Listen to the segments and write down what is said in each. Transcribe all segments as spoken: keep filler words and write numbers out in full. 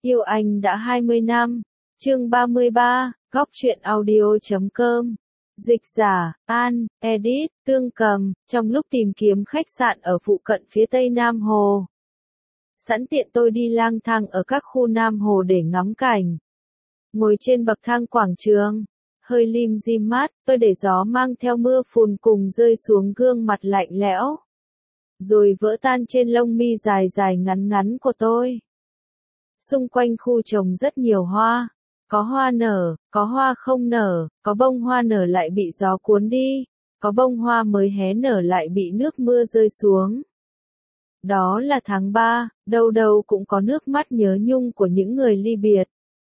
Yêu anh đã hai mươi năm. Chương ba mươi ba, góc truyện audio chấm com. Dịch giả, An, edit, Tương Cầm, trong lúc tìm kiếm khách sạn ở phụ cận phía tây Nam Hồ. Sẵn tiện tôi đi lang thang ở các khu Nam Hồ để ngắm cảnh. Ngồi trên bậc thang quảng trường, hơi lim dim mát, tôi để gió mang theo mưa phùn cùng rơi xuống gương mặt lạnh lẽo. Rồi vỡ tan trên lông mi dài dài ngắn ngắn của tôi. Xung quanh khu trồng rất nhiều hoa. Có hoa nở, có hoa không nở, có bông hoa nở lại bị gió cuốn đi, có bông hoa mới hé nở lại bị nước mưa rơi xuống. Đó là tháng ba, đâu đâu cũng có nước mắt nhớ nhung của những người ly biệt.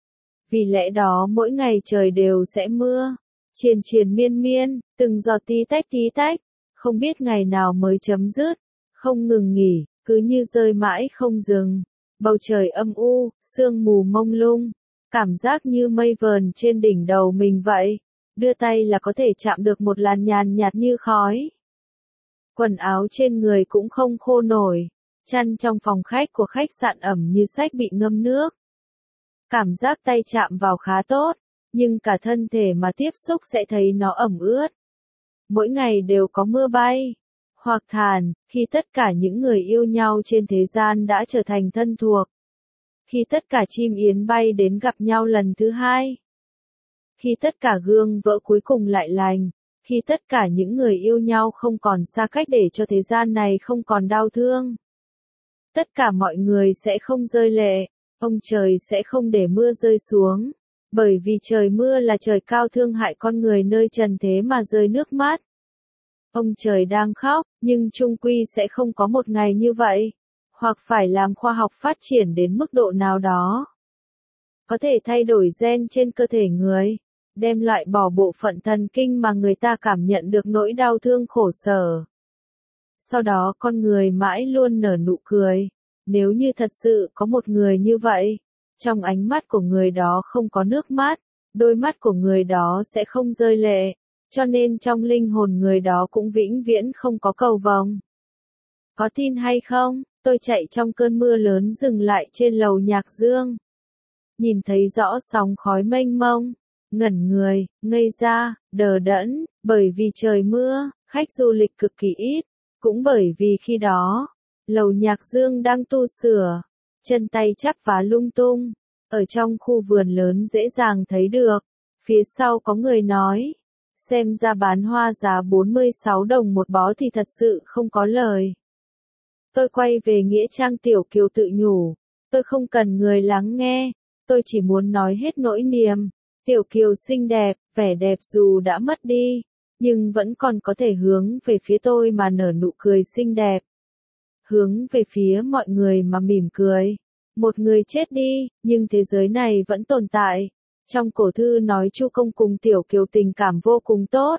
Vì lẽ đó mỗi ngày trời đều sẽ mưa, triền triền miên miên, từng giọt tí tách tí tách, không biết ngày nào mới chấm dứt, không ngừng nghỉ, cứ như rơi mãi không dừng. Bầu trời âm u, sương mù mông lung. Cảm giác như mây vờn trên đỉnh đầu mình vậy, đưa tay là có thể chạm được một làn nhàn nhạt như khói. Quần áo trên người cũng không khô nổi, chăn trong phòng khách của khách sạn ẩm như sách bị ngâm nước. Cảm giác tay chạm vào khá tốt, nhưng cả thân thể mà tiếp xúc sẽ thấy nó ẩm ướt. Mỗi ngày đều có mưa bay, hoặc thàn, khi tất cả những người yêu nhau trên thế gian đã trở thành thân thuộc. Khi tất cả chim yến bay đến gặp nhau lần thứ hai. Khi tất cả gương vỡ cuối cùng lại lành. Khi tất cả những người yêu nhau không còn xa cách để cho thế gian này không còn đau thương. Tất cả mọi người sẽ không rơi lệ. Ông trời sẽ không để mưa rơi xuống. Bởi vì trời mưa là trời cao thương hại con người nơi trần thế mà rơi nước mắt. Ông trời đang khóc, nhưng chung quy sẽ không có một ngày như vậy. Hoặc phải làm khoa học phát triển đến mức độ nào đó. Có thể thay đổi gen trên cơ thể người, đem loại bỏ bộ phận thần kinh mà người ta cảm nhận được nỗi đau thương khổ sở. Sau đó con người mãi luôn nở nụ cười, nếu như thật sự có một người như vậy, trong ánh mắt của người đó không có nước mắt, đôi mắt của người đó sẽ không rơi lệ, cho nên trong linh hồn người đó cũng vĩnh viễn không có cầu vồng. Có tin hay không? Tôi chạy trong cơn mưa lớn dừng lại trên lầu Nhạc Dương. Nhìn thấy rõ sóng khói mênh mông, ngẩn người, ngây ra, đờ đẫn, bởi vì trời mưa, khách du lịch cực kỳ ít, cũng bởi vì khi đó, lầu Nhạc Dương đang tu sửa, chân tay chắp vá lung tung, ở trong khu vườn lớn dễ dàng thấy được, phía sau có người nói, xem ra bán hoa giá bốn mươi sáu đồng một bó thì thật sự không có lời. Tôi quay về Nghĩa Trang Tiểu Kiều tự nhủ, tôi không cần người lắng nghe, tôi chỉ muốn nói hết nỗi niềm. Tiểu Kiều xinh đẹp, vẻ đẹp dù đã mất đi, nhưng vẫn còn có thể hướng về phía tôi mà nở nụ cười xinh đẹp. Hướng về phía mọi người mà mỉm cười. Một người chết đi, nhưng thế giới này vẫn tồn tại. Trong cổ thư nói Chu Công cùng Tiểu Kiều tình cảm vô cùng tốt.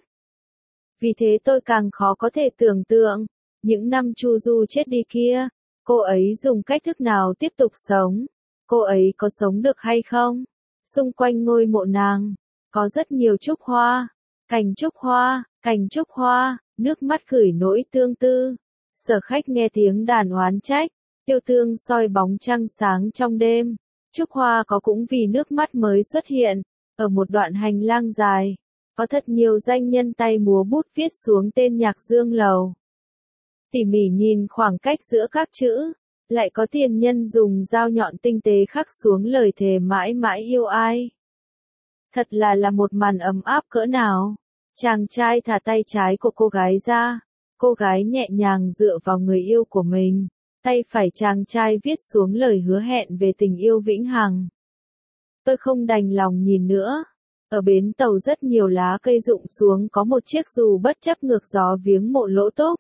Vì thế tôi càng khó có thể tưởng tượng. Những năm Chu Du chết đi kia, cô ấy dùng cách thức nào tiếp tục sống? Cô ấy có sống được hay không? Xung quanh ngôi mộ nàng, có rất nhiều trúc hoa, cành trúc hoa, cành trúc hoa, nước mắt gửi nỗi tương tư. Sở Khách nghe tiếng đàn oán trách, yêu thương soi bóng trăng sáng trong đêm. Trúc hoa có cũng vì nước mắt mới xuất hiện, ở một đoạn hành lang dài, có thật nhiều danh nhân tay múa bút viết xuống tên Nhạc Dương lầu. Tỉ mỉ nhìn khoảng cách giữa các chữ, lại có tiền nhân dùng dao nhọn tinh tế khắc xuống lời thề mãi mãi yêu ai. Thật là là một màn ấm áp cỡ nào. Chàng trai thả tay trái của cô gái ra, cô gái nhẹ nhàng dựa vào người yêu của mình, tay phải chàng trai viết xuống lời hứa hẹn về tình yêu vĩnh hằng. Tôi không đành lòng nhìn nữa. Ở bến tàu rất nhiều lá cây rụng xuống, có một chiếc dù bất chấp ngược gió viếng mộ Lỗ Túc.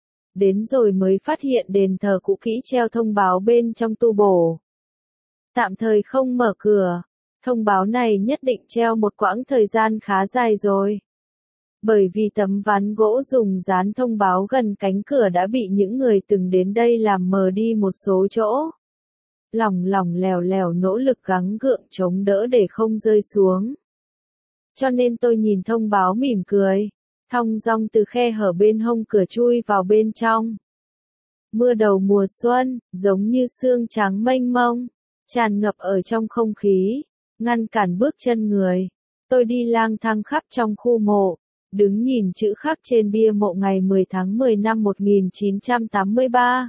Đến rồi mới phát hiện đền thờ cũ kỹ treo thông báo bên trong tu bổ. Tạm thời không mở cửa. Thông báo này nhất định treo một quãng thời gian khá dài rồi. Bởi vì tấm ván gỗ dùng dán thông báo gần cánh cửa đã bị những người từng đến đây làm mờ đi một số chỗ. Lỏng lỏng lèo lèo nỗ lực gắng gượng chống đỡ để không rơi xuống. Cho nên tôi nhìn thông báo mỉm cười. Thong dong từ khe hở bên hông cửa chui vào bên trong. Mưa đầu mùa xuân, giống như sương trắng mênh mông, tràn ngập ở trong không khí, ngăn cản bước chân người. Tôi đi lang thang khắp trong khu mộ, đứng nhìn chữ khắc trên bia mộ ngày mười tháng mười năm một nghìn chín trăm tám mươi ba.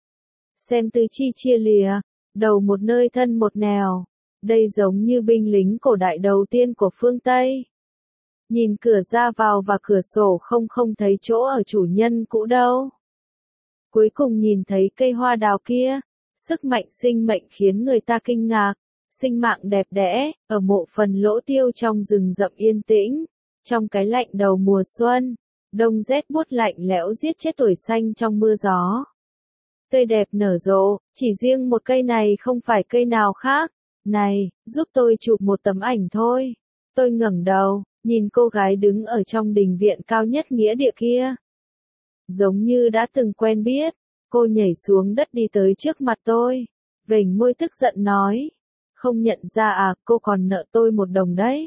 Xem tứ chi chia lìa, đầu một nơi thân một nẻo. Đây giống như binh lính cổ đại đầu tiên của phương Tây. Nhìn cửa ra vào và cửa sổ không không thấy chỗ ở chủ nhân cũ đâu. Cuối cùng nhìn thấy cây hoa đào kia, sức mạnh sinh mệnh khiến người ta kinh ngạc, sinh mạng đẹp đẽ, ở mộ phần lỗ tiêu trong rừng rậm yên tĩnh, trong cái lạnh đầu mùa xuân, đông rét buốt lạnh lẽo giết chết tuổi xanh trong mưa gió. Tươi đẹp nở rộ, chỉ riêng một cây này không phải cây nào khác. Này, giúp tôi chụp một tấm ảnh thôi. Tôi ngẩng đầu, nhìn cô gái đứng ở trong đình viện cao nhất nghĩa địa kia. Giống như đã từng quen biết, cô nhảy xuống đất đi tới trước mặt tôi, vểnh môi tức giận nói. Không nhận ra à, cô còn nợ tôi một đồng đấy.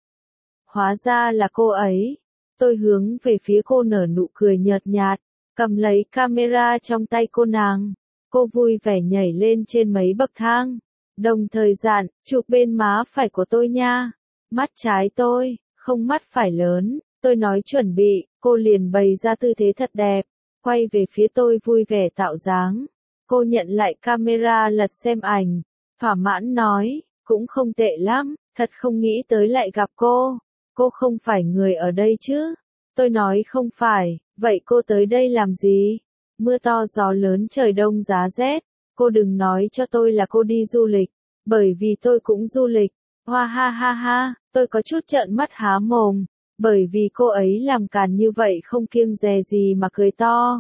Hóa ra là cô ấy. Tôi hướng về phía cô nở nụ cười nhợt nhạt, cầm lấy camera trong tay cô nàng. Cô vui vẻ nhảy lên trên mấy bậc thang. Đồng thời dặn, chụp bên má phải của tôi nha. Mắt trái tôi, không mắt phải lớn. Tôi nói chuẩn bị, cô liền bày ra tư thế thật đẹp, quay về phía tôi vui vẻ tạo dáng. Cô nhận lại camera lật xem ảnh, thỏa mãn nói, cũng không tệ lắm, thật không nghĩ tới lại gặp cô. Cô không phải người ở đây chứ? Tôi nói không phải, vậy cô tới đây làm gì? Mưa to gió lớn trời đông giá rét, cô đừng nói cho tôi là cô đi du lịch, bởi vì tôi cũng du lịch. Hoa ha ha ha, tôi có chút trợn mắt há mồm, bởi vì cô ấy làm càn như vậy không kiêng dè gì mà cười to.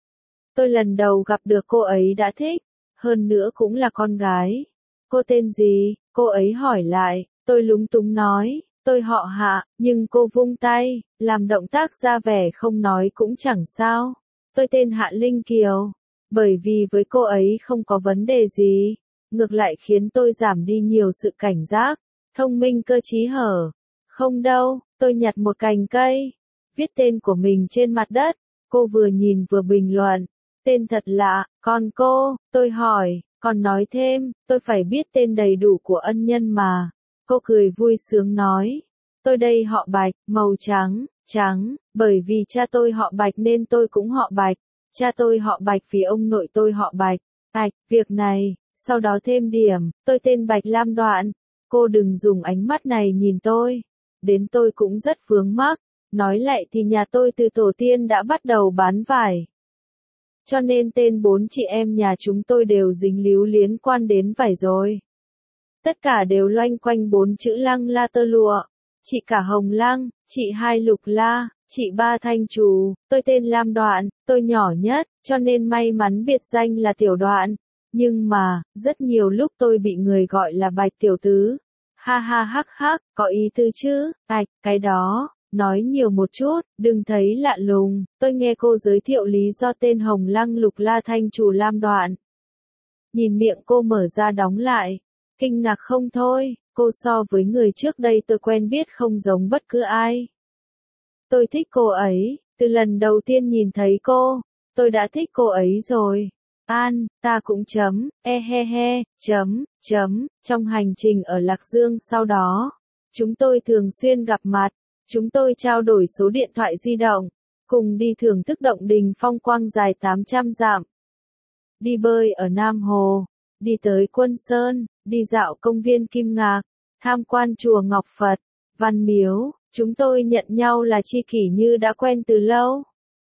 Tôi lần đầu gặp được cô ấy đã thích, hơn nữa cũng là con gái. Cô tên gì? Cô ấy hỏi lại, tôi lúng túng nói, tôi họ Hạ, nhưng cô vung tay, làm động tác ra vẻ không nói cũng chẳng sao. Tôi tên Hạ Linh Kiều, bởi vì với cô ấy không có vấn đề gì, ngược lại khiến tôi giảm đi nhiều sự cảnh giác, thông minh cơ trí hở. Không đâu, tôi nhặt một cành cây, viết tên của mình trên mặt đất, cô vừa nhìn vừa bình luận, tên thật lạ, còn cô, tôi hỏi, còn nói thêm, tôi phải biết tên đầy đủ của ân nhân mà. Cô cười vui sướng nói, tôi đây họ Bạch, màu trắng, trắng, bởi vì cha tôi họ Bạch nên tôi cũng họ Bạch, cha tôi họ Bạch vì ông nội tôi họ Bạch, Bạch, việc này, sau đó thêm điểm, tôi tên Bạch Lam Đoạn. Cô đừng dùng ánh mắt này nhìn tôi, đến tôi cũng rất vướng mắc, nói lại thì nhà tôi từ tổ tiên đã bắt đầu bán vải. Cho nên tên bốn chị em nhà chúng tôi đều dính líu liên quan đến vải rồi. Tất cả đều loanh quanh bốn chữ Lăng La tơ lụa. Chị cả Hồng Lăng, chị hai Lục La, chị ba Thanh Trù, tôi tên Lam Đoạn, tôi nhỏ nhất, cho nên may mắn biệt danh là Tiểu Đoạn. Nhưng mà, rất nhiều lúc tôi bị người gọi là Bạch Tiểu Tứ. Ha ha hắc hắc, có ý tư chứ, ạch, cái đó. Nói nhiều một chút, đừng thấy lạ lùng, tôi nghe cô giới thiệu lý do tên Hồng Lăng Lục La Thanh Trù Lam Đoạn. Nhìn miệng cô mở ra đóng lại, kinh ngạc không thôi, cô so với người trước đây tôi quen biết không giống bất cứ ai. Tôi thích cô ấy, từ lần đầu tiên nhìn thấy cô, tôi đã thích cô ấy rồi. An, ta cũng chấm, e he he, chấm, chấm, trong hành trình ở Lạc Dương sau đó, chúng tôi thường xuyên gặp mặt. Chúng tôi trao đổi số điện thoại di động, cùng đi thưởng thức động đình phong quang dài tám trăm dặm. Đi bơi ở Nam Hồ, đi tới Quân Sơn, đi dạo công viên Kim Ngạc, tham quan chùa Ngọc Phật, Văn Miếu, chúng tôi nhận nhau là tri kỷ như đã quen từ lâu.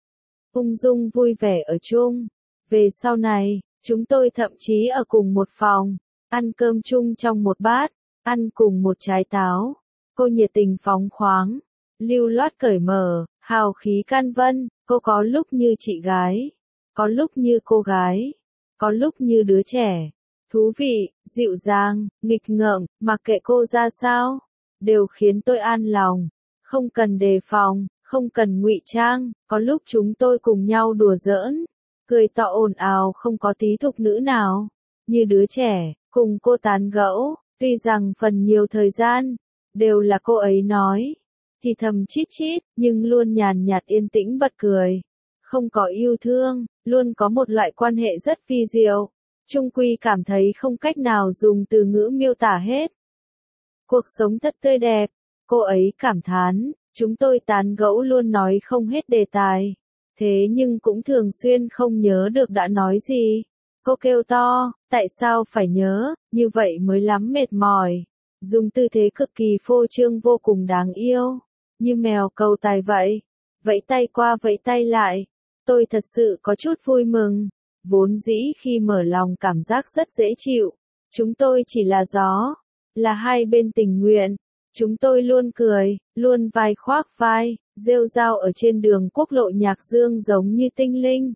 Ung dung vui vẻ ở chung. Về sau này, chúng tôi thậm chí ở cùng một phòng, ăn cơm chung trong một bát, ăn cùng một trái táo. Cô nhiệt tình phóng khoáng, lưu loát cởi mở, hào khí can vân, cô có lúc như chị gái, có lúc như cô gái, có lúc như đứa trẻ, thú vị, dịu dàng, nghịch ngợm, mặc kệ cô ra sao, đều khiến tôi an lòng, không cần đề phòng, không cần ngụy trang, có lúc chúng tôi cùng nhau đùa giỡn, cười to ồn ào không có tí thục nữ nào, như đứa trẻ, cùng cô tán gẫu, tuy rằng phần nhiều thời gian, đều là cô ấy nói, thì thầm chít chít, nhưng luôn nhàn nhạt yên tĩnh bật cười. Không có yêu thương, luôn có một loại quan hệ rất vi diệu. Chung quy cảm thấy không cách nào dùng từ ngữ miêu tả hết. Cuộc sống thật tươi đẹp, cô ấy cảm thán, chúng tôi tán gẫu luôn nói không hết đề tài. Thế nhưng cũng thường xuyên không nhớ được đã nói gì. Cô kêu to, tại sao phải nhớ, như vậy mới lắm mệt mỏi. Dùng tư thế cực kỳ phô trương vô cùng đáng yêu, như mèo cầu tài vậy. Vẫy tay qua vẫy tay lại. Tôi thật sự có chút vui mừng. Vốn dĩ khi mở lòng cảm giác rất dễ chịu. Chúng tôi chỉ là gió, là hai bên tình nguyện. Chúng tôi luôn cười, luôn vai khoác vai, rêu rao ở trên đường quốc lộ Nhạc Dương giống như tinh linh.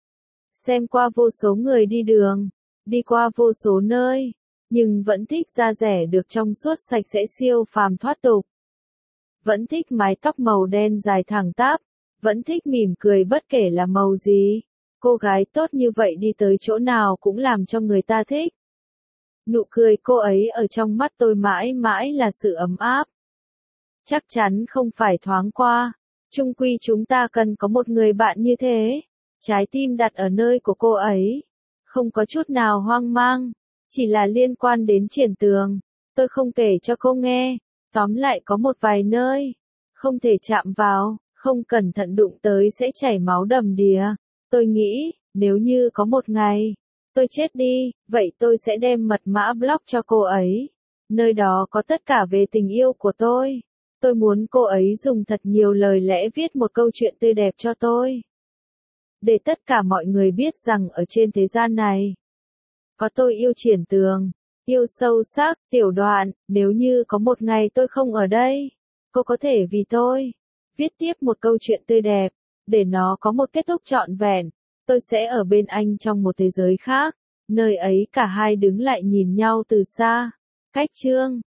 Xem qua vô số người đi đường, đi qua vô số nơi, nhưng vẫn thích da rẻ được trong suốt sạch sẽ siêu phàm thoát tục. Vẫn thích mái tóc màu đen dài thẳng tắp, vẫn thích mỉm cười bất kể là màu gì. Cô gái tốt như vậy đi tới chỗ nào cũng làm cho người ta thích. Nụ cười cô ấy ở trong mắt tôi mãi mãi là sự ấm áp. Chắc chắn không phải thoáng qua. Chung quy chúng ta cần có một người bạn như thế. Trái tim đặt ở nơi của cô ấy. Không có chút nào hoang mang. Chỉ là liên quan đến Triển Tường. Tôi không kể cho cô nghe. Tóm lại có một vài nơi. Không thể chạm vào. Không cẩn thận đụng tới sẽ chảy máu đầm đìa. Tôi nghĩ, nếu như có một ngày, tôi chết đi, vậy tôi sẽ đem mật mã block cho cô ấy. Nơi đó có tất cả về tình yêu của tôi. Tôi muốn cô ấy dùng thật nhiều lời lẽ viết một câu chuyện tươi đẹp cho tôi. Để tất cả mọi người biết rằng ở trên thế gian này, có tôi yêu Triển Tường, yêu sâu sắc, tiểu đoạn, nếu như có một ngày tôi không ở đây, cô có thể vì tôi, viết tiếp một câu chuyện tươi đẹp, để nó có một kết thúc trọn vẹn. Tôi sẽ ở bên anh trong một thế giới khác, nơi ấy cả hai đứng lại nhìn nhau từ xa. Cách chương